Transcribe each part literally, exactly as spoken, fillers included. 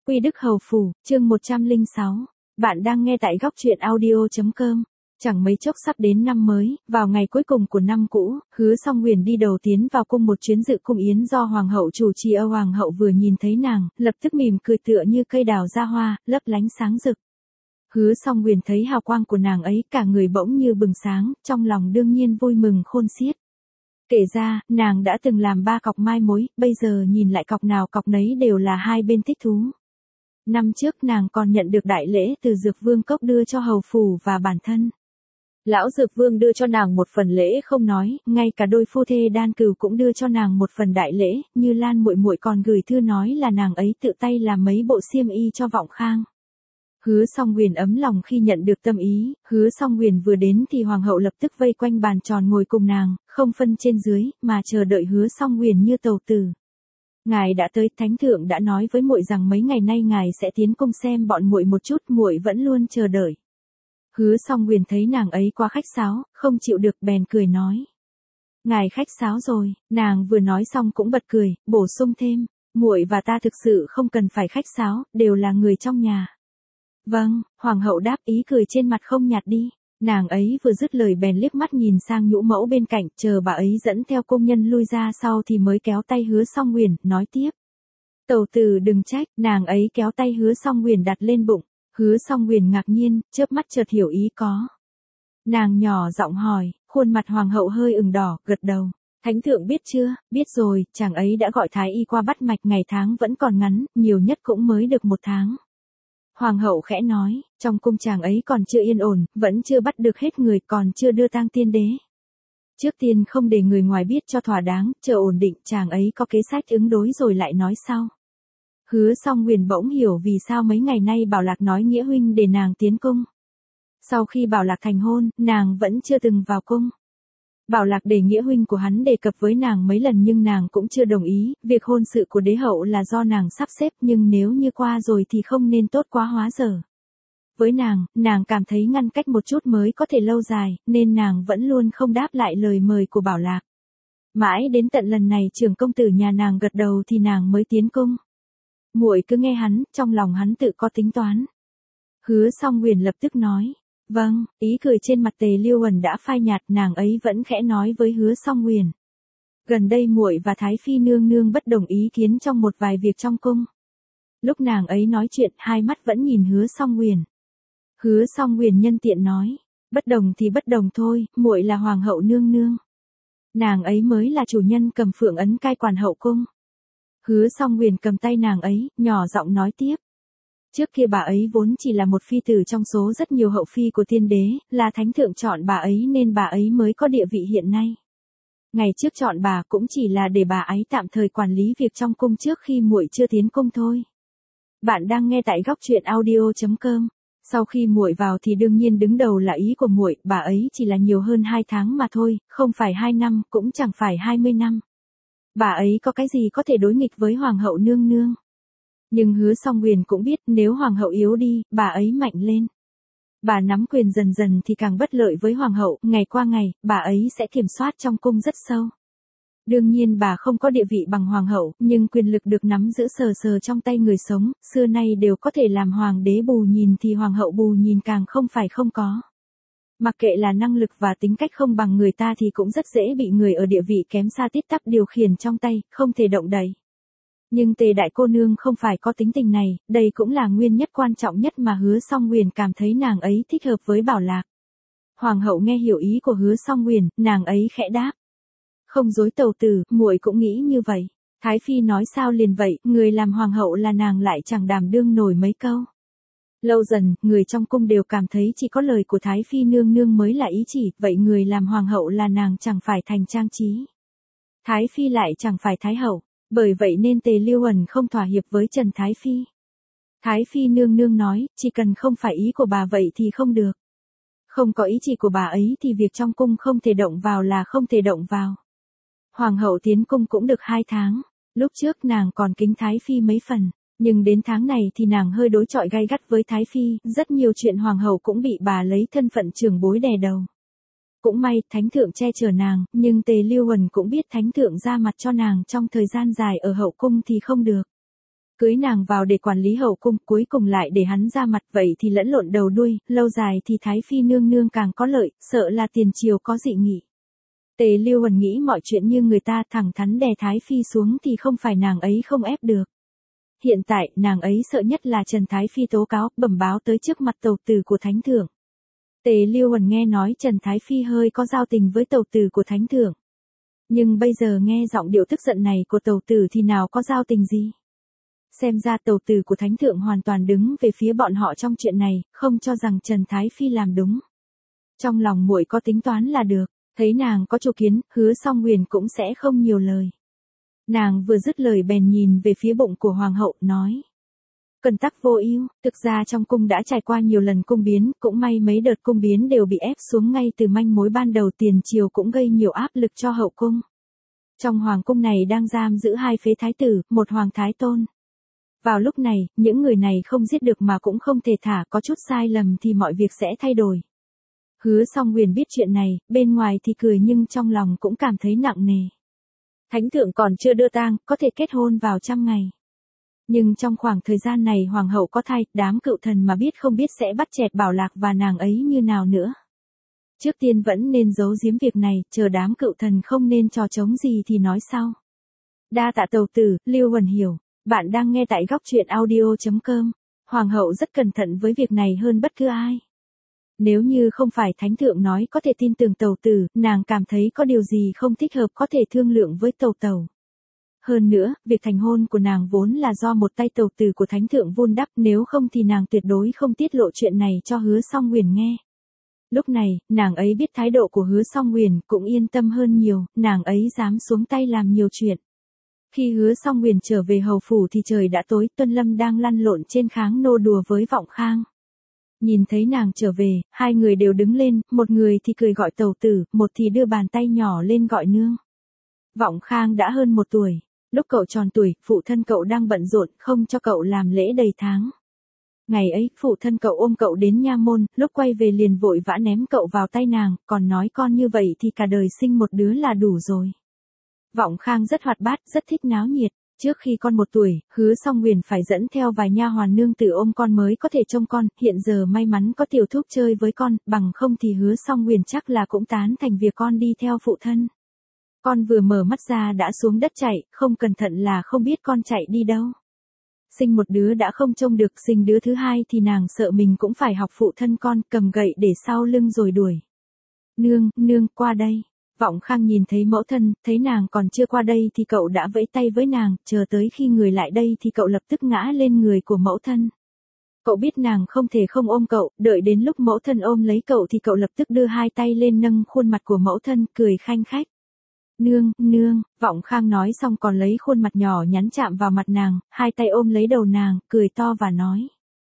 Quy Đức Hầu Phủ, chương một trăm lẻ sáu. Bạn đang nghe tại góc truyện audio.com. Chẳng mấy chốc sắp đến năm mới, vào ngày cuối cùng của năm cũ, Hứa Song Huyền đi đầu tiến vào cung một chuyến dự cung yến do Hoàng hậu chủ trì. Âu Hoàng hậu vừa nhìn thấy nàng, lập tức mỉm cười tựa như cây đào ra hoa, lấp lánh sáng rực. Hứa Song Huyền thấy hào quang của nàng ấy, cả người bỗng như bừng sáng, trong lòng đương nhiên vui mừng khôn xiết. Kể ra, nàng đã từng làm ba cọc mai mối, bây giờ nhìn lại cọc nào cọc nấy đều là hai bên thích thú. Năm trước nàng còn nhận được đại lễ từ Dược Vương Cốc đưa cho hầu phủ và bản thân. Lão Dược Vương đưa cho nàng một phần lễ không nói, ngay cả đôi phu thê Đan Cừu cũng đưa cho nàng một phần đại lễ, Như Lan muội muội còn gửi thư nói là nàng ấy tự tay làm mấy bộ xiêm y cho Vọng Khang. Hứa Song Huyền ấm lòng khi nhận được tâm ý, Hứa Song Huyền vừa đến thì Hoàng hậu lập tức vây quanh bàn tròn ngồi cùng nàng, không phân trên dưới, mà chờ đợi Hứa Song Huyền như tầu tử. Ngài đã tới, thánh thượng đã nói với muội rằng mấy ngày nay ngài sẽ tiến cung xem bọn muội một chút, muội vẫn luôn chờ đợi. Hứa Song Huyền thấy nàng ấy quá khách sáo, không chịu được bèn cười nói: "Ngài khách sáo rồi." Nàng vừa nói xong cũng bật cười, bổ sung thêm: "Muội và ta thực sự không cần phải khách sáo, đều là người trong nhà." "Vâng." Hoàng hậu đáp, ý cười trên mặt không nhạt đi. Nàng ấy vừa dứt lời bèn liếc mắt nhìn sang nhũ mẫu bên cạnh, chờ bà ấy dẫn theo công nhân lui ra sau thì mới kéo tay Hứa Song Huyền, nói tiếp: "Tầu tử đừng trách." Nàng ấy kéo tay Hứa Song Huyền đặt lên bụng. Hứa Song Huyền ngạc nhiên, chớp mắt chợt hiểu ý có. Nàng nhỏ giọng hỏi, khuôn mặt hoàng hậu hơi ửng đỏ, gật đầu. "Thánh thượng biết chưa?" "Biết rồi." Chàng ấy đã gọi thái y qua bắt mạch, ngày tháng vẫn còn ngắn, nhiều nhất cũng mới được một tháng. Hoàng hậu khẽ nói, trong cung chàng ấy còn chưa yên ổn, vẫn chưa bắt được hết người, còn chưa đưa tang tiên đế. Trước tiên không để người ngoài biết cho thỏa đáng, chờ ổn định, chàng ấy có kế sách ứng đối rồi lại nói sau. Hứa Song Huyền bỗng hiểu vì sao mấy ngày nay Bảo Lạc nói Nghĩa huynh để nàng tiến cung. Sau khi Bảo Lạc thành hôn, nàng vẫn chưa từng vào cung. Bảo Lạc để Nghĩa huynh của hắn đề cập với nàng mấy lần nhưng nàng cũng chưa đồng ý, việc hôn sự của đế hậu là do nàng sắp xếp, nhưng nếu như qua rồi thì không nên tốt quá hóa dở. Với nàng, nàng cảm thấy ngăn cách một chút mới có thể lâu dài, nên nàng vẫn luôn không đáp lại lời mời của Bảo Lạc. Mãi đến tận lần này trưởng công tử nhà nàng gật đầu thì nàng mới tiến cung. Muội cứ nghe hắn, trong lòng hắn tự có tính toán. Hứa Song Huyền lập tức nói: "Vâng." Ý cười trên mặt Tề Liêu Uẩn đã phai nhạt, nàng ấy vẫn khẽ nói với Hứa Song Huyền: "Gần đây muội và Thái phi nương nương bất đồng ý kiến trong một vài việc trong cung." Lúc nàng ấy nói chuyện, hai mắt vẫn nhìn Hứa Song Huyền. Hứa Song Huyền nhân tiện nói: "Bất đồng thì bất đồng thôi, muội là hoàng hậu nương nương. Nàng ấy mới là chủ nhân cầm phượng ấn cai quản hậu cung." Hứa Song Huyền cầm tay nàng ấy, nhỏ giọng nói tiếp: "Trước kia bà ấy vốn chỉ là một phi tử trong số rất nhiều hậu phi của tiên đế, là thánh thượng chọn bà ấy nên bà ấy mới có địa vị hiện nay. Ngày trước chọn bà cũng chỉ là để bà ấy tạm thời quản lý việc trong cung trước khi muội chưa tiến cung thôi." Bạn đang nghe tại góc truyện audio.com. Sau khi muội vào thì đương nhiên đứng đầu là ý của muội, bà ấy chỉ là nhiều hơn hai tháng mà thôi, không phải hai năm, cũng chẳng phải hai mươi năm. Bà ấy có cái gì có thể đối nghịch với hoàng hậu nương nương. Nhưng Hứa Song Huyền cũng biết nếu hoàng hậu yếu đi, bà ấy mạnh lên. Bà nắm quyền dần dần thì càng bất lợi với hoàng hậu, ngày qua ngày, bà ấy sẽ kiểm soát trong cung rất sâu. Đương nhiên bà không có địa vị bằng hoàng hậu, nhưng quyền lực được nắm giữ sờ sờ trong tay người sống, xưa nay đều có thể làm hoàng đế bù nhìn thì hoàng hậu bù nhìn càng không phải không có. Mặc kệ là năng lực và tính cách không bằng người ta thì cũng rất dễ bị người ở địa vị kém xa tít tắp điều khiển trong tay, không thể động đậy. Nhưng Tề đại cô nương không phải có tính tình này, đây cũng là nguyên nhất quan trọng nhất mà Hứa Song Huyền cảm thấy nàng ấy thích hợp với Bảo Lạc. Hoàng hậu nghe hiểu ý của Hứa Song Huyền, nàng ấy khẽ đáp: "Không dối tầu tử, muội cũng nghĩ như vậy." Thái phi nói sao liền vậy, người làm hoàng hậu là nàng lại chẳng đảm đương nổi mấy câu. Lâu dần, người trong cung đều cảm thấy chỉ có lời của Thái phi nương nương mới là ý chỉ, vậy người làm hoàng hậu là nàng chẳng phải thành trang trí. Thái phi lại chẳng phải thái hậu, bởi vậy nên Tề Liêu Uẩn không thỏa hiệp với Trần Thái phi. Thái phi nương nương nói, chỉ cần không phải ý của bà vậy thì không được. Không có ý chỉ của bà ấy thì việc trong cung không thể động vào là không thể động vào. Hoàng hậu tiến cung cũng được hai tháng, lúc trước nàng còn kính Thái phi mấy phần, nhưng đến tháng này thì nàng hơi đối chọi gay gắt với Thái phi, rất nhiều chuyện hoàng hậu cũng bị bà lấy thân phận trưởng bối đè đầu. Cũng may, thánh thượng che chở nàng, nhưng Tề Liêu Uẩn cũng biết thánh thượng ra mặt cho nàng trong thời gian dài ở hậu cung thì không được. Cưới nàng vào để quản lý hậu cung, cuối cùng lại để hắn ra mặt, vậy thì lẫn lộn đầu đuôi, lâu dài thì Thái Phi nương nương càng có lợi, sợ là tiền triều có dị nghị. Tề Lưu Huẩn nghĩ mọi chuyện như người ta thẳng thắn đè Thái Phi xuống thì không phải nàng ấy không ép được. Hiện tại, nàng ấy sợ nhất là Trần Thái Phi tố cáo, bẩm báo tới trước mặt tẩu tử của Thánh Thượng. Tề Lưu Huẩn nghe nói Trần Thái Phi hơi có giao tình với tẩu tử của Thánh Thượng. Nhưng bây giờ nghe giọng điệu tức giận này của tẩu tử thì nào có giao tình gì. Xem ra tẩu tử của Thánh Thượng hoàn toàn đứng về phía bọn họ trong chuyện này, không cho rằng Trần Thái Phi làm đúng. Trong lòng muội có tính toán là được, thấy nàng có chủ kiến, Hứa Song Huyền cũng sẽ không nhiều lời. Nàng vừa dứt lời bèn nhìn về phía bụng của hoàng hậu, nói. Cần tắc vô ưu, thực ra trong cung đã trải qua nhiều lần cung biến, cũng may mấy đợt cung biến đều bị ép xuống ngay từ manh mối ban đầu, tiền triều cũng gây nhiều áp lực cho hậu cung. Trong hoàng cung này đang giam giữ hai phế thái tử, một hoàng thái tôn. Vào lúc này, những người này không giết được mà cũng không thể thả, có chút sai lầm thì mọi việc sẽ thay đổi. Hứa Song Huyền biết chuyện này, bên ngoài thì cười nhưng trong lòng cũng cảm thấy nặng nề. Thánh thượng còn chưa đưa tang, có thể kết hôn vào trăm ngày. Nhưng trong khoảng thời gian này hoàng hậu có thai, đám cựu thần mà biết không biết sẽ bắt chẹt Bảo Lạc và nàng ấy như nào nữa. Trước tiên vẫn nên giấu giếm việc này, chờ đám cựu thần không nên trò trống gì thì nói sau. Đa tạ tẩu tử, Lưu Huẩn hiểu. Bạn đang nghe tại góc truyện audio chấm com. Hoàng hậu rất cẩn thận với việc này hơn bất cứ ai. Nếu như không phải Thánh Thượng nói có thể tin tưởng tẩu tử, nàng cảm thấy có điều gì không thích hợp có thể thương lượng với tẩu tẩu. Hơn nữa, việc thành hôn của nàng vốn là do một tay tẩu tử của Thánh Thượng vun đắp, nếu không thì nàng tuyệt đối không tiết lộ chuyện này cho Hứa Song Huyền nghe. Lúc này, nàng ấy biết thái độ của Hứa Song Huyền cũng yên tâm hơn nhiều, nàng ấy dám xuống tay làm nhiều chuyện. Khi Hứa Song Huyền trở về hầu phủ thì trời đã tối, Tuân Lâm đang lăn lộn trên kháng nô đùa với Vọng Khang. Nhìn thấy nàng trở về, hai người đều đứng lên, một người thì cười gọi tẩu tử, một thì đưa bàn tay nhỏ lên gọi nương. Vọng Khang đã hơn một tuổi. Lúc cậu tròn tuổi, phụ thân cậu đang bận rộn, không cho cậu làm lễ đầy tháng. Ngày ấy, phụ thân cậu ôm cậu đến nha môn, lúc quay về liền vội vã ném cậu vào tay nàng, còn nói con như vậy thì cả đời sinh một đứa là đủ rồi. Vọng Khang rất hoạt bát, rất thích náo nhiệt. Trước khi con một tuổi, Hứa Song Huyền phải dẫn theo vài nha hoàn nương tử ôm con mới có thể trông con, hiện giờ may mắn có tiểu thúc chơi với con, bằng không thì Hứa Song Huyền chắc là cũng tán thành việc con đi theo phụ thân. Con vừa mở mắt ra đã xuống đất chạy, không cẩn thận là không biết con chạy đi đâu. Sinh một đứa đã không trông được, sinh đứa thứ hai thì nàng sợ mình cũng phải học phụ thân con, cầm gậy để sau lưng rồi đuổi. Nương, nương, qua đây. Vọng Khang nhìn thấy mẫu thân, thấy nàng còn chưa qua đây thì cậu đã vẫy tay với nàng, chờ tới khi người lại đây thì cậu lập tức ngã lên người của mẫu thân. Cậu biết nàng không thể không ôm cậu, đợi đến lúc mẫu thân ôm lấy cậu thì cậu lập tức đưa hai tay lên nâng khuôn mặt của mẫu thân, cười khanh khách. Nương, nương, Vọng Khang nói xong còn lấy khuôn mặt nhỏ nhắn chạm vào mặt nàng, hai tay ôm lấy đầu nàng, cười to và nói.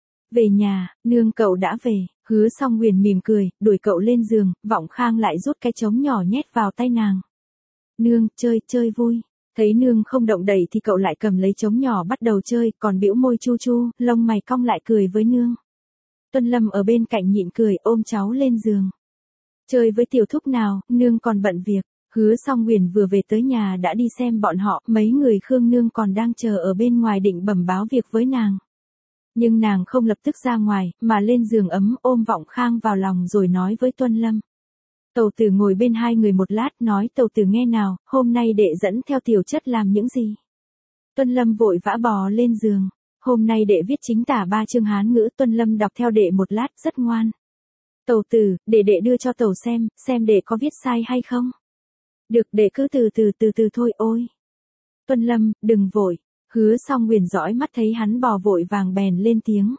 Về nhà, nương cậu đã về. Hứa Song Huyền mỉm cười, đuổi cậu lên giường, Vọng Khang lại rút cái trống nhỏ nhét vào tay nàng. Nương, chơi, chơi vui. Thấy nương không động đậy thì cậu lại cầm lấy trống nhỏ bắt đầu chơi, còn bĩu môi chu chu, lông mày cong lại cười với nương. Tuân Lâm ở bên cạnh nhịn cười, ôm cháu lên giường. Chơi với tiểu thúc nào, nương còn bận việc. Hứa Song Huyền vừa về tới nhà đã đi xem bọn họ, mấy người Khương nương còn đang chờ ở bên ngoài định bẩm báo việc với nàng. Nhưng nàng không lập tức ra ngoài, mà lên giường ấm ôm Vọng Khang vào lòng rồi nói với Tuân Lâm. Tẩu tử ngồi bên hai người một lát nói tẩu tử nghe nào, hôm nay đệ dẫn theo tiểu chất làm những gì. Tuân Lâm vội vã bò lên giường. Hôm nay đệ viết chính tả ba chương Hán ngữ, Tuân Lâm đọc theo đệ một lát rất ngoan. Tẩu tử, để đệ đưa cho tẩu xem, xem đệ có viết sai hay không. Được, đệ cứ từ từ từ từ thôi ôi. Tuân Lâm, đừng vội. Hứa Song Huyền dõi mắt thấy hắn bò vội vàng bèn lên tiếng.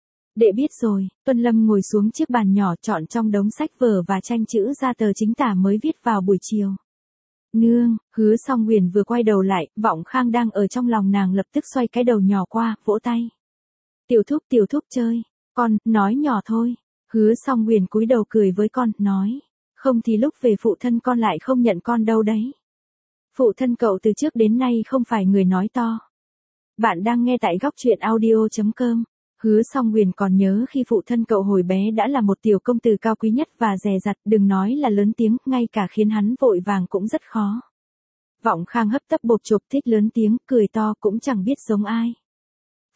Đệ biết rồi. Tuân Lâm ngồi xuống chiếc bàn nhỏ chọn trong đống sách vở và tranh chữ ra tờ chính tả mới viết vào buổi chiều. Nương, Hứa Song Huyền vừa quay đầu lại, Vọng Khang đang ở trong lòng nàng lập tức xoay cái đầu nhỏ qua, vỗ tay. Tiểu thúc tiểu thúc chơi. Con, nói nhỏ thôi. Hứa Song Huyền cúi đầu cười với con, nói. Không thì lúc về phụ thân con lại không nhận con đâu đấy. Phụ thân cậu từ trước đến nay không phải người nói to. Bạn đang nghe tại góc truyện audio chấm com. Hứa Song Huyền còn nhớ khi phụ thân cậu hồi bé đã là một tiểu công tử cao quý nhất và dè dặt, đừng nói là lớn tiếng, ngay cả khiến hắn vội vàng cũng rất khó. Vọng Khang hấp tấp bộp chộp thích lớn tiếng, cười to cũng chẳng biết giống ai.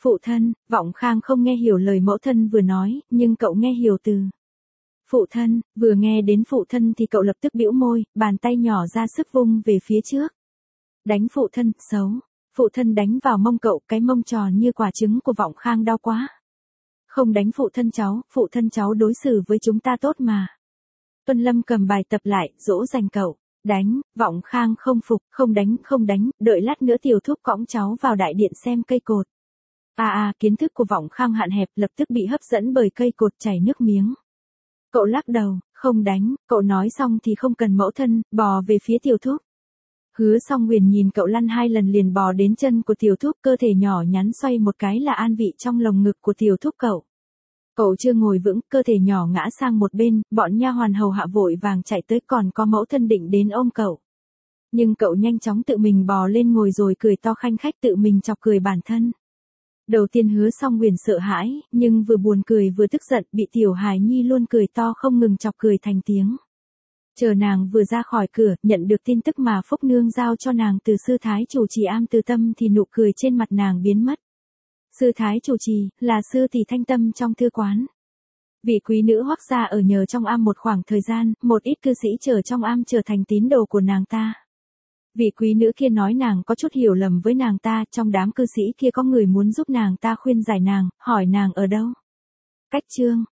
Phụ thân, Vọng Khang không nghe hiểu lời mẫu thân vừa nói, nhưng cậu nghe hiểu từ phụ thân, vừa nghe đến phụ thân thì cậu lập tức bĩu môi, bàn tay nhỏ ra sức vung về phía trước. Đánh phụ thân, xấu. Phụ thân đánh vào mông cậu, cái mông tròn như quả trứng của Vọng Khang đau quá. Không đánh phụ thân cháu, phụ thân cháu đối xử với chúng ta tốt mà. Tuân Lâm cầm bài tập lại, dỗ dành cậu. Đánh, Vọng Khang không phục, không đánh, không đánh, đợi lát nữa Tiểu Thúc cõng cháu vào đại điện xem cây cột. À à, kiến thức của Vọng Khang hạn hẹp lập tức bị hấp dẫn bởi cây cột chảy nước miếng. Cậu lắc đầu, không đánh, cậu nói xong thì không cần mẫu thân, bò về phía Tiểu Thúc. Hứa Song Huyền nhìn cậu lăn hai lần liền bò đến chân của Tiểu Thúc, cơ thể nhỏ nhắn xoay một cái là an vị trong lồng ngực của Tiểu Thúc cậu. Cậu chưa ngồi vững, cơ thể nhỏ ngã sang một bên, bọn nha hoàn hầu hạ vội vàng chạy tới, còn có mẫu thân định đến ôm cậu. Nhưng cậu nhanh chóng tự mình bò lên ngồi rồi cười to khanh khách tự mình chọc cười bản thân. Đầu tiên Hứa Song Huyền sợ hãi, nhưng vừa buồn cười vừa tức giận, bị tiểu hài nhi luôn cười to không ngừng chọc cười thành tiếng. Chờ nàng vừa ra khỏi cửa, nhận được tin tức mà Phúc Nương giao cho nàng từ sư thái chủ trì Am Từ Tâm thì nụ cười trên mặt nàng biến mất. Sư thái chủ trì, là sư tỷ Thanh Tâm trong thư quán. Vị quý nữ Hoắc gia ở nhờ trong am một khoảng thời gian, một ít cư sĩ chờ trong am trở thành tín đồ của nàng ta. Vị quý nữ kia nói nàng có chút hiểu lầm với nàng ta, trong đám cư sĩ kia có người muốn giúp nàng ta khuyên giải nàng, hỏi nàng ở đâu. Cách chương